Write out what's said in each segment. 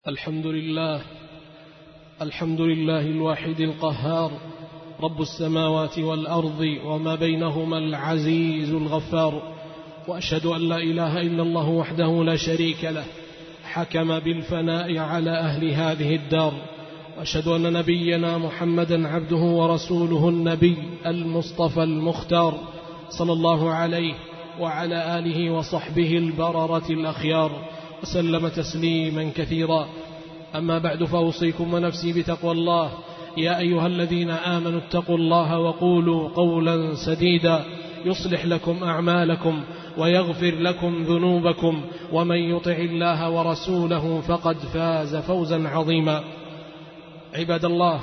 الحمد لله الواحد القهار، رب السماوات والأرض وما بينهما العزيز الغفار، وأشهد أن لا إله إلا الله وحده لا شريك له، حكم بالفناء على أهل هذه الدار، وأشهد أن نبينا محمدا عبده ورسوله النبي المصطفى المختار، صلى الله عليه وعلى آله وصحبه البررة الأخيار، وسلم تسليما كثيرا. أما بعد، فأوصيكم ونفسي بتقوى الله. يا أيها الذين آمنوا اتقوا الله وقولوا قولا سديدا يصلح لكم أعمالكم ويغفر لكم ذنوبكم، ومن يطع الله ورسوله فقد فاز فوزا عظيما. عباد الله،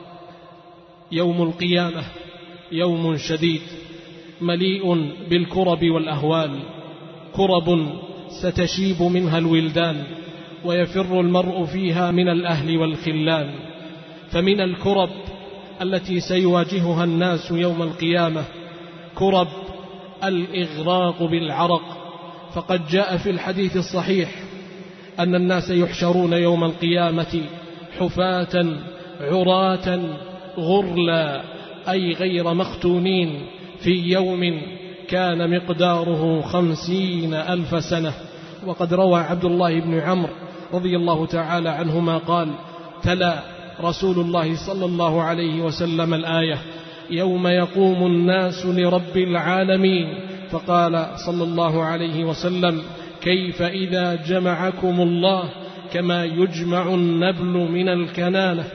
يوم القيامة يوم شديد مليء بالكرب والأهوال، كرب ستشيب منها الولدان، ويفر المرء فيها من الأهل والخلان. فمن الكرب التي سيواجهها الناس يوم القيامة كرب الإغراق بالعرق، فقد جاء في الحديث الصحيح أن الناس يحشرون يوم القيامة حفاة عراة غرلا، أي غير مختونين، في يوم كان مقداره 50,000 سنة. وقد روى عبد الله بن عمرو رضي الله تعالى عنهما قال: تلا رسول الله صلى الله عليه وسلم الآية: يوم يقوم الناس لرب العالمين، فقال صلى الله عليه وسلم: كيف إذا جمعكم الله كما يجمع النبل من الكنانة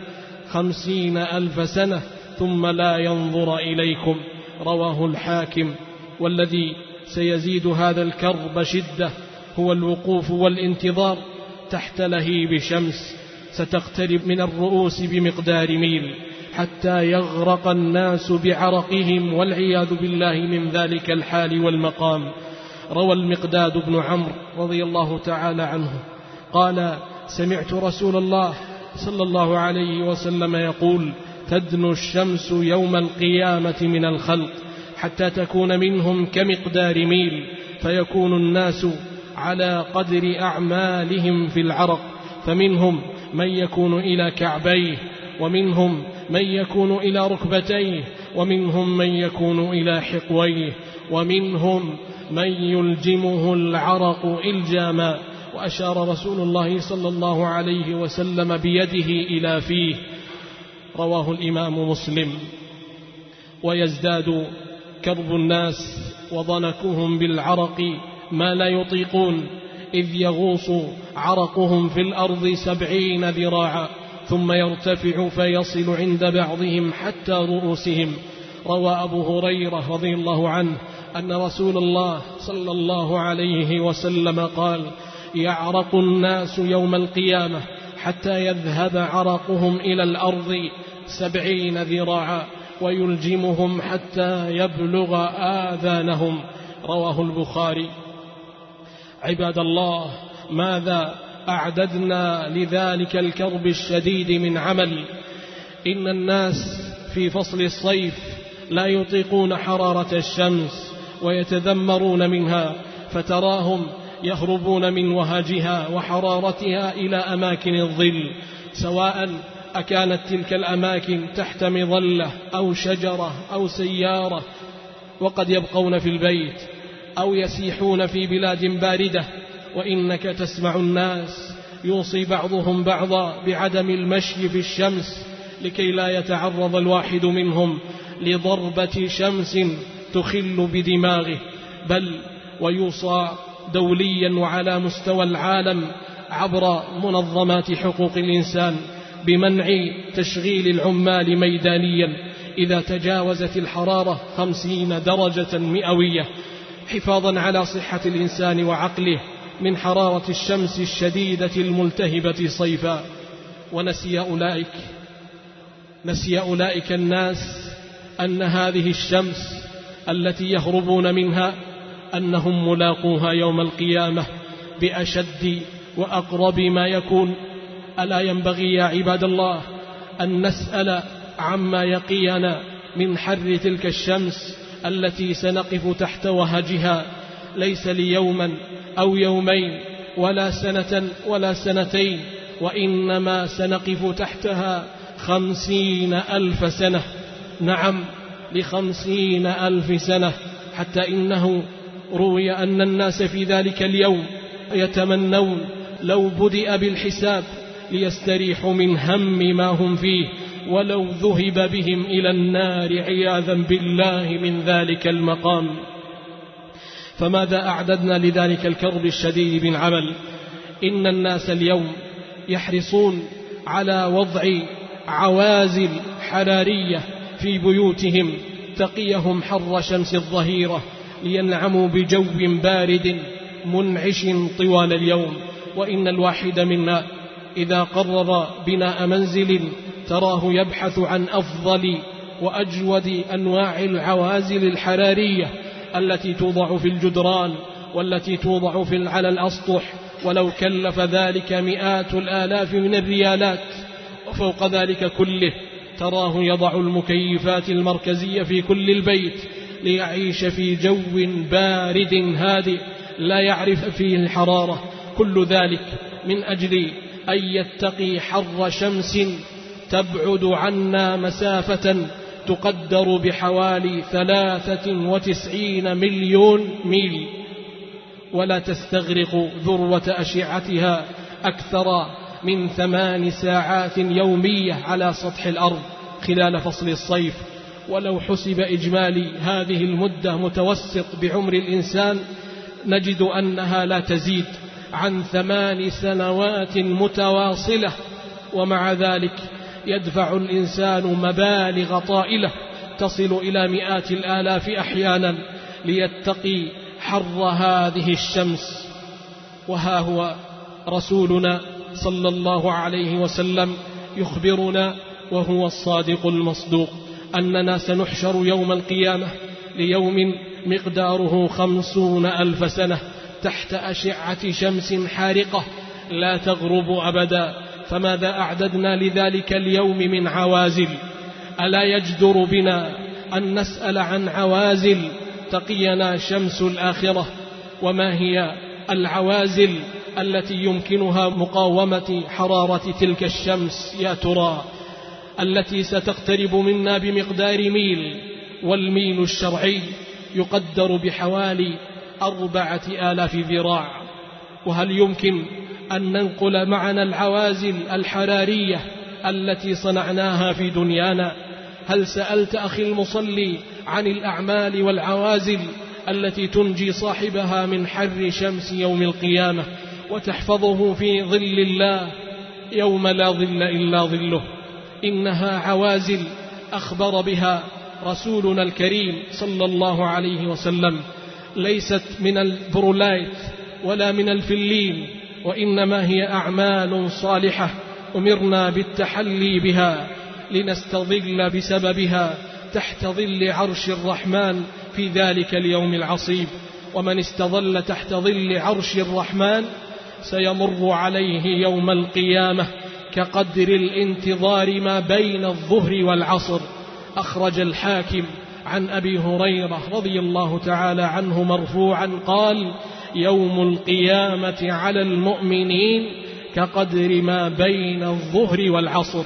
50,000 سنة ثم لا ينظر إليكم. رواه الحاكم. والذي سيزيد هذا الكرب شدة هو الوقوف والانتظار تحت لهيب شمس ستقترب من الرؤوس بمقدار ميل، حتى يغرق الناس بعرقهم والعياذ بالله من ذلك الحال والمقام. روى المقداد بن عمرو رضي الله تعالى عنه قال: سمعت رسول الله صلى الله عليه وسلم يقول: تدنو الشمس يوم القيامة من الخلق حتى تكون منهم كمقدار ميل، فيكون الناس على قدر أعمالهم في العرق، فمنهم من يكون إلى كعبيه، ومنهم من يكون إلى ركبتيه، ومنهم من يكون إلى حقويه، ومنهم من يلجمه العرق إلجاما. وأشار رسول الله صلى الله عليه وسلم بيده إلى فيه. رواه الإمام مسلم. ويزداد كرب الناس وضنكهم بالعرق ما لا يطيقون، إذ يغوص عرقهم في الأرض 70 ذراعا ثم يرتفع فيصل عند بعضهم حتى رؤوسهم. روى أبو هريرة رضي الله عنه أن رسول الله صلى الله عليه وسلم قال: يعرق الناس يوم القيامة حتى يذهب عرقهم إلى الأرض 70 ذراعا ويلجمهم حتى يبلغ آذانهم. رواه البخاري. عباد الله، ماذا أعددنا لذلك الكرب الشديد من عمل؟ إن الناس في فصل الصيف لا يطيقون حرارة الشمس ويتذمرون منها، فتراهم يهربون من وهجها وحرارتها إلى أماكن الظل، سواء أكانت تلك الأماكن تحت مظلة أو شجرة أو سيارة، وقد يبقون في البيت أو يسيحون في بلاد باردة. وإنك تسمع الناس يوصي بعضهم بعضا بعدم المشي في الشمس لكي لا يتعرض الواحد منهم لضربة شمس تخل بدماغه، بل ويوصى دوليا وعلى مستوى العالم عبر منظمات حقوق الإنسان بمنع تشغيل العمال ميدانيا إذا تجاوزت الحرارة 50 درجة مئوية، حفاظا على صحة الإنسان وعقله من حرارة الشمس الشديدة الملتهبة صيفا. ونسي أولئك الناس أن هذه الشمس التي يهربون منها أنهم ملاقوها يوم القيامة بأشد وأقرب ما يكون. ألا ينبغي يا عباد الله أن نسأل عما يقينا من حر تلك الشمس التي سنقف تحت وهجها، ليس ليوما أو يومين ولا سنة ولا سنتين، وإنما سنقف تحتها 50,000 سنة. نعم، ل50,000 سنة. حتى إنه روي أن الناس في ذلك اليوم يتمنون لو بدأ بالحساب ليستريحوا من هم ما هم فيه، ولو ذهب بهم إلى النار عياذا بالله من ذلك المقام. فماذا أعددنا لذلك الكرب الشديد من عمل؟ إن الناس اليوم يحرصون على وضع عوازل حرارية في بيوتهم تقيهم حر شمس الظهيرة، لينعموا بجو بارد منعش طوال اليوم. وإن الواحد منا إذا قرر بناء منزل تراه يبحث عن أفضل وأجود أنواع العوازل الحرارية التي توضع في الجدران والتي توضع على الأسطح، ولو كلف ذلك مئات الآلاف من الريالات. وفوق ذلك كله تراه يضع المكيفات المركزية في كل البيت ليعيش في جو بارد هادئ لا يعرف فيه الحرارة. كل ذلك من أجل أن يتقي حر شمس تبعد عنا مسافة تقدر بحوالي 93 مليون ميل، ولا تستغرق ذروة أشعتها أكثر من 8 ساعات يومية على سطح الأرض خلال فصل الصيف. ولو حسب إجمالي هذه المدة متوسط بعمر الإنسان نجد أنها لا تزيد عن 8 سنوات متواصلة، ومع ذلك يدفع الإنسان مبالغ طائلة تصل إلى مئات الآلاف أحيانا ليتقي حر هذه الشمس. وها هو رسولنا صلى الله عليه وسلم يخبرنا وهو الصادق المصدوق أننا سنحشر يوم القيامة ليوم مقداره 50,000 سنة تحت أشعة شمس حارقة لا تغرب أبدا. فماذا أعددنا لذلك اليوم من عوازل؟ ألا يجدر بنا أن نسأل عن عوازل تقينا شمس الآخرة؟ وما هي العوازل التي يمكنها مقاومة حرارة تلك الشمس يا ترى؟ التي ستقترب منا بمقدار ميل، والميل الشرعي يقدر بحوالي 4,000 ذراع. وهل يمكن أن ننقل معنا العوازل الحرارية التي صنعناها في دنيانا؟ هل سألت أخي المصلي عن الأعمال والعوازل التي تنجي صاحبها من حر شمس يوم القيامة وتحفظه في ظل الله يوم لا ظل إلا ظله؟ إنها عوازل أخبر بها رسولنا الكريم صلى الله عليه وسلم، ليست من البرولايت ولا من الفلين، وإنما هي أعمال صالحة أمرنا بالتحلي بها لنستظل بسببها تحت ظل عرش الرحمن في ذلك اليوم العصيب. ومن استظل تحت ظل عرش الرحمن سيمر عليه يوم القيامة كقدر الانتظار ما بين الظهر والعصر. أخرج الحاكم عن أبي هريرة رضي الله تعالى عنه مرفوعا قال: يوم القيامة على المؤمنين كقدر ما بين الظهر والعصر.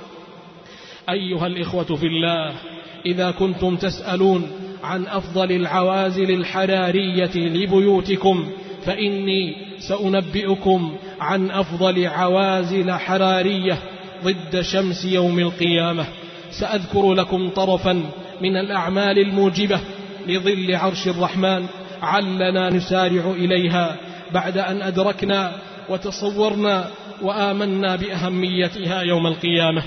أيها الإخوة في الله، إذا كنتم تسألون عن أفضل العوازل الحرارية لبيوتكم فإني سأنبئكم عن أفضل عوازل حرارية ضد شمس يوم القيامة. سأذكر لكم طرفا من الأعمال الموجبة لظل عرش الرحمن علنا نسارع إليها بعد أن أدركنا وتصورنا وآمنا بأهميتها يوم القيامة.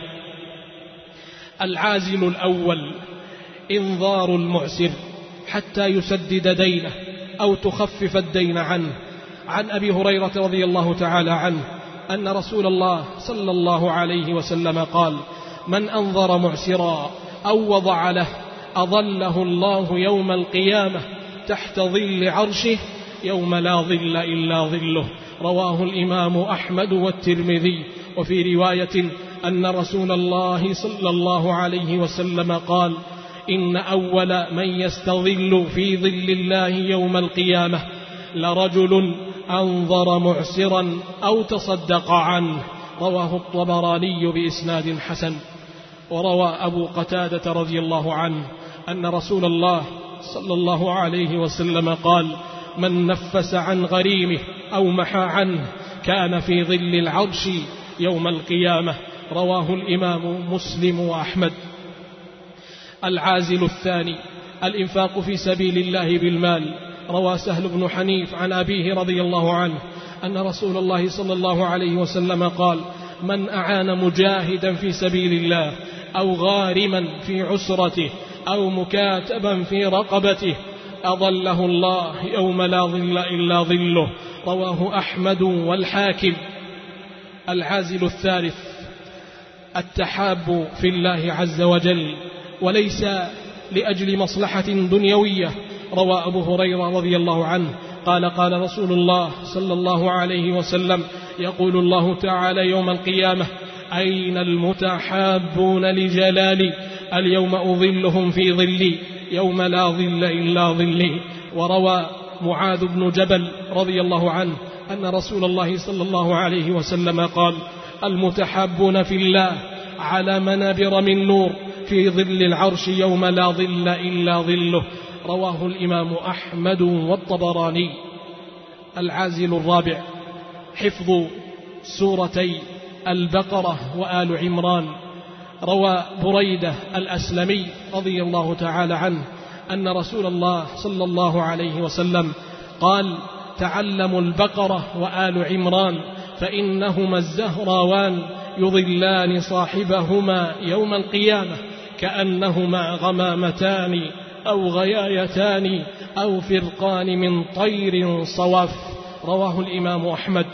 العازل الأول: إنظار المعسر حتى يسدد دينه أو تخفف الدين عنه. عن أبي هريرة رضي الله تعالى عنه أن رسول الله صلى الله عليه وسلم قال: من أنظر معسرا أو وضع له أظله الله يوم القيامة تحت ظل عرشه يوم لا ظل إلا ظله. رواه الإمام أحمد والترمذي. وفي رواية أن رسول الله صلى الله عليه وسلم قال: إن أول من يستظل في ظل الله يوم القيامة لرجل أنظر معسرا أو تصدق عنه رواه الطبراني بإسناد حسن. وروى أبو قتادة رضي الله عنه أن رسول الله صلى الله عليه وسلم قال: من نفس عن غريمه أو محى عنه كان في ظل العرش يوم القيامة. رواه الإمام مسلم وأحمد. العازل الثاني الإنفاق في سبيل الله بالمال. روى سهل بن حنيف عن أبيه رضي الله عنه أن رسول الله صلى الله عليه وسلم قال: من أعان مجاهدا في سبيل الله أو غارما في عسرته أو مكاتبا في رقبته أظله الله يوم لا ظل إلا ظله. رواه أحمد والحاكم. العازل الثالث التحاب في الله عز وجل وليس لأجل مصلحة دنيوية. روى أبو هريرة رضي الله عنه قال: قال رسول الله صلى الله عليه وسلم: يقول الله تعالى يوم القيامة: أين المتحابون لجلالي؟ اليوم أظلهم في ظلي يوم لا ظل إلا ظلي. وروى معاذ بن جبل رضي الله عنه أن رسول الله صلى الله عليه وسلم قال: المتحابون في الله على منابر من نور في ظل العرش يوم لا ظل إلا ظله. رواه الإمام أحمد والطبراني. العازل الرابع حفظ سورتي البقرة وآل عمران. روى بريدة الأسلمي رضي الله تعالى عنه أن رسول الله صلى الله عليه وسلم قال: تعلموا البقرة وآل عمران فإنهما الزهراوان يظلان صاحبهما يوم القيامة كأنهما غمامتان أو غيايتان أو فرقان من طير صواف. رواه الإمام أحمد.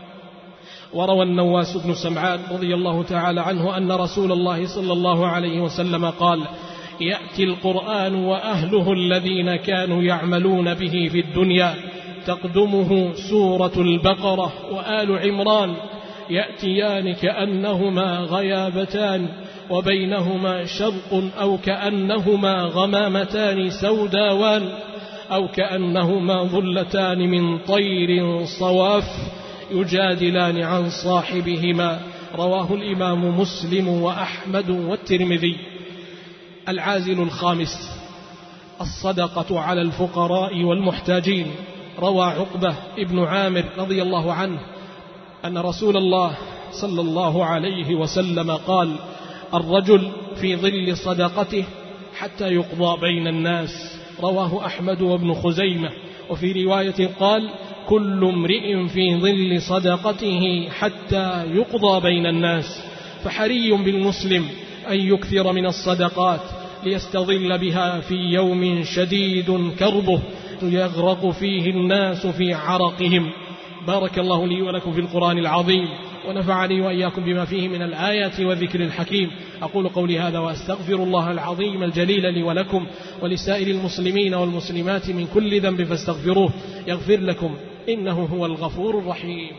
وروى النواس بن سمعان رضي الله تعالى عنه أن رسول الله صلى الله عليه وسلم قال: يأتي القرآن وأهله الذين كانوا يعملون به في الدنيا تقدمه سورة البقرة وآل عمران يأتيان كأنهما غيابتان وبينهما شرق أو كأنهما غمامتان سوداوان أو كأنهما ظلتان من طير صواف يجادلان عن صاحبهما. رواه الإمام مسلم وأحمد والترمذي. العازل الخامس الصدقة على الفقراء والمحتاجين. روى عقبة ابن عامر رضي الله عنه أن رسول الله صلى الله عليه وسلم قال: الرجل في ظل صدقته حتى يقضى بين الناس. رواه أحمد وابن خزيمة. وفي رواية قال: كل امرئ في ظل صدقته حتى يقضى بين الناس. فحري بالمسلم أن يكثر من الصدقات ليستظل بها في يوم شديد كربه يغرق فيه الناس في عرقهم. بارك الله لي ولكم في القرآن العظيم ونفعني وإياكم بما فيه من الآيات والذكر الحكيم. أقول قولي هذا وأستغفر الله العظيم الجليل لي ولكم ولسائر المسلمين والمسلمات من كل ذنب فاستغفروه يغفر لكم إنه هو الغفور الرحيم.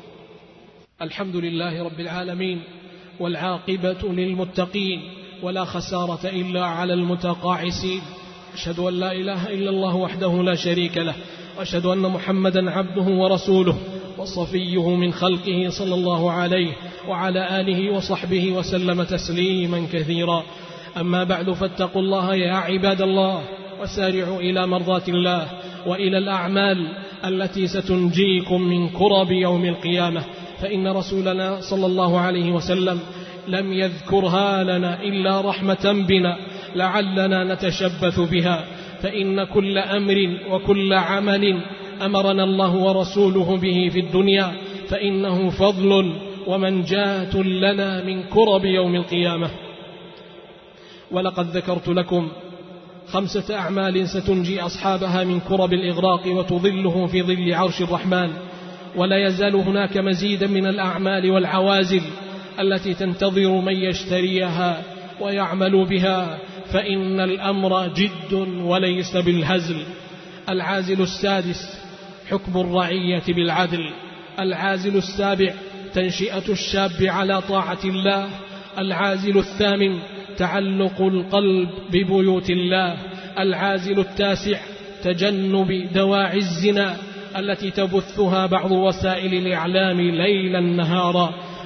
الحمد لله رب العالمين والعاقبة للمتقين ولا خسارة إلا على المتقاعسين. أشهد أن لا إله إلا الله وحده لا شريك له وأشهد أن محمدا عبده ورسوله وصفيه من خلقه صلى الله عليه وعلى آله وصحبه وسلم تسليما كثيرا. أما بعد فاتقوا الله يا عباد الله وسارعوا إلى مرضات الله وإلى الأعمال التي ستنجيكم من كرب يوم القيامة. فإن رسولنا صلى الله عليه وسلم لم يذكرها لنا إلا رحمة بنا لعلنا نتشبث بها. فإن كل أمر وكل عمل أمرنا الله ورسوله به في الدنيا فإنه فضل ومنجاة لنا من كرب يوم القيامة. ولقد ذكرت لكم 5 أعمال ستنجي أصحابها من كرب الإغراق وتظله في ظل عرش الرحمن. ولا يزال هناك مزيدا من الأعمال والعوازل التي تنتظر من يشتريها ويعمل بها، فإن الأمر جد وليس بالهزل. العازل السادس حكم الرعية بالعدل. العازل السابع تنشئة الشاب على طاعة الله. العازل الثامن تعلق القلب ببيوت الله. العازل التاسع تجنب دواعي الزنا التي تبثها بعض وسائل الإعلام ليلا نهارا.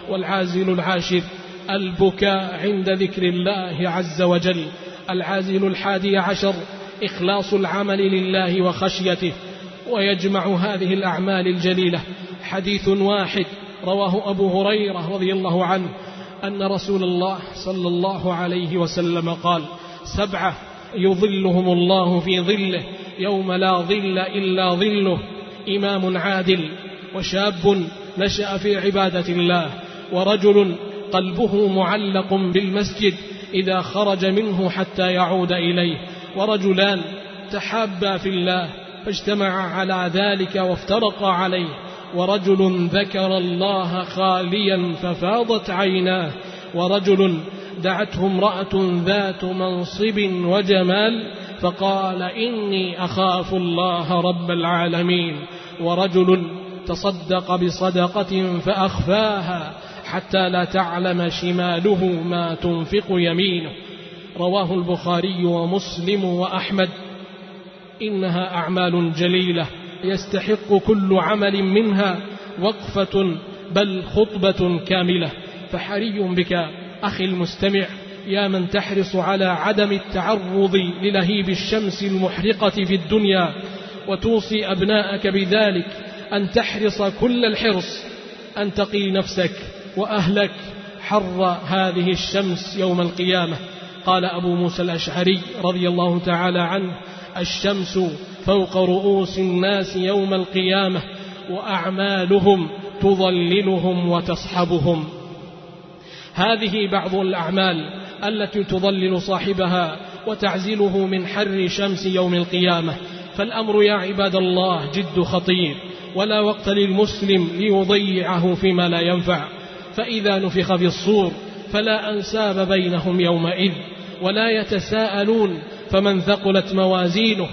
والعازل العاشر البكاء عند ذكر الله عز وجل. العازل 11 إخلاص العمل لله وخشيته. ويجمع هذه الأعمال الجليلة حديث واحد رواه أبو هريرة رضي الله عنه أن رسول الله صلى الله عليه وسلم قال: 7 يظلهم الله في ظله يوم لا ظل إلا ظله: إمام عادل، وشاب نشأ في عبادة الله، ورجل قلبه معلق بالمسجد إذا خرج منه حتى يعود إليه، ورجلان تحابا في الله فاجتمعا على ذلك وافترقا عليه، ورجل ذكر الله خاليا ففاضت عيناه، ورجل دعته امرأة ذات منصب وجمال فقال: إني أخاف الله رب العالمين، ورجل تصدق بصدقة فأخفاها حتى لا تعلم شماله ما تنفق يمينه. رواه البخاري ومسلم وأحمد. إنها أعمال جليلة يستحق كل عمل منها وقفة بل خطبة كاملة. فحري بك أخي المستمع يا من تحرص على عدم التعرض للهيب الشمس المحرقة في الدنيا، وتوصي أبناءك بذلك أن تحرص كل الحرص أن تقي نفسك وأهلك حر هذه الشمس يوم القيامة. قال أبو موسى الأشعري رضي الله تعالى عنه: الشمس فوق رؤوس الناس يوم القيامة، وأعمالهم تظللهم وتصحبهم. هذه بعض الأعمال التي تظلل صاحبها وتعزله من حر شمس يوم القيامة. فالأمر يا عباد الله جد خطير، ولا وقت للمسلم ليضيعه فيما لا ينفع. فإذا نفخ في الصور فلا أنساب بينهم يومئذ ولا يتساءلون، فمن ثقلت موازينه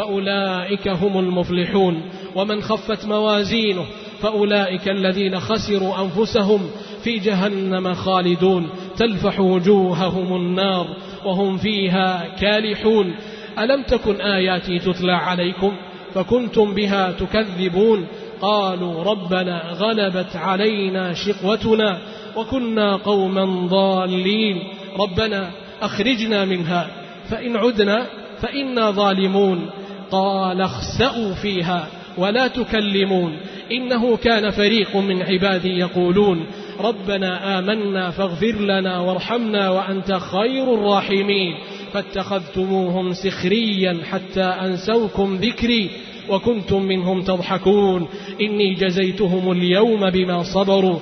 فأولئك هم المفلحون، ومن خفت موازينه فأولئك الذين خسروا أنفسهم في جهنم خالدون تلفح وجوههم النار وهم فيها كالحون. ألم تكن آياتي تتلى عليكم فكنتم بها تكذبون؟ قالوا ربنا غلبت علينا شقوتنا وكنا قوما ضالين، ربنا أخرجنا منها فإن عدنا فإنا ظالمون. قال اخسأوا فيها ولا تكلمون إنه كان فريق من عبادي يقولون ربنا آمنا فاغفر لنا وارحمنا وأنت خير الراحمين، فاتخذتموهم سخريا حتى أنسوكم ذكري وكنتم منهم تضحكون، إني جزيتهم اليوم بما صبروا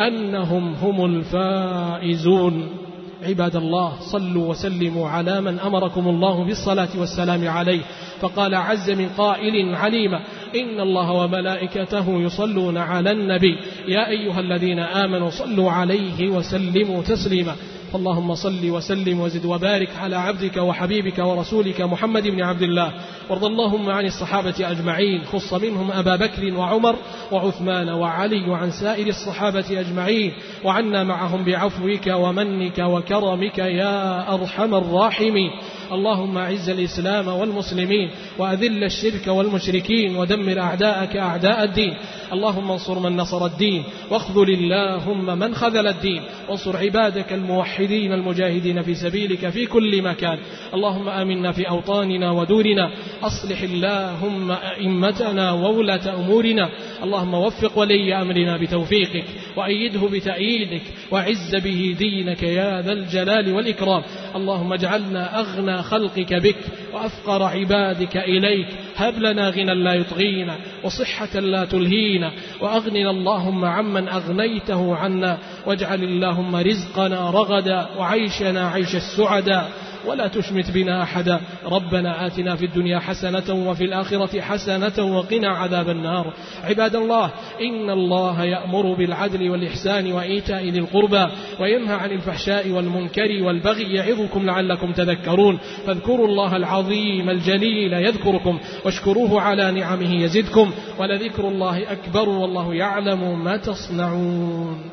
أنهم هم الفائزون. عباد الله، صلوا وسلموا على من أمركم الله بالصلاة والسلام عليه، فقال عز من قائل عليما: إن الله وملائكته يصلون على النبي يا أيها الذين آمنوا صلوا عليه وسلموا تسليما. اللهم صل وسلم وزد وبارك على عبدك وحبيبك ورسولك محمد بن عبد الله، وارض اللهم عن الصحابة أجمعين، خص منهم أبا بكر وعمر وعثمان وعلي، وعن سائر الصحابة أجمعين، وعنا معهم بعفوك ومنك وكرمك يا أرحم الراحمين. اللهم أعز الإسلام والمسلمين وأذل الشرك والمشركين ودمر أعداءك أعداء الدين. اللهم انصر من نصر الدين واخذل اللهم من خذل الدين، وانصر عبادك الموحدين المجاهدين في سبيلك في كل مكان. اللهم آمنا في أوطاننا ودورنا، أصلح اللهم أئمتنا وولاة أمورنا. اللهم وفق ولي أمرنا بتوفيقك وأيده بتأييدك وعز به دينك يا ذا الجلال والإكرام. اللهم اجعلنا أغنى خلقك بك وأفقر عبادك إليك، هب لنا غنى لا يطغينا وصحة لا تلهينا، وأغننا اللهم عمن أغنيته عنا، واجعل اللهم رزقنا رغدا وعيشنا عيش السعداء، ولا تشمت بنا أحدا. ربنا آتنا في الدنيا حسنة وفي الآخرة حسنة وقنا عذاب النار. عباد الله، إن الله يأمر بالعدل والإحسان وإيتاء ذي القربى وينهى عن الفحشاء والمنكر والبغي يعظكم لعلكم تذكرون. فاذكروا الله العظيم الجليل يذكركم، واشكروه على نعمه يزدكم، ولذكر الله أكبر والله يعلم ما تصنعون.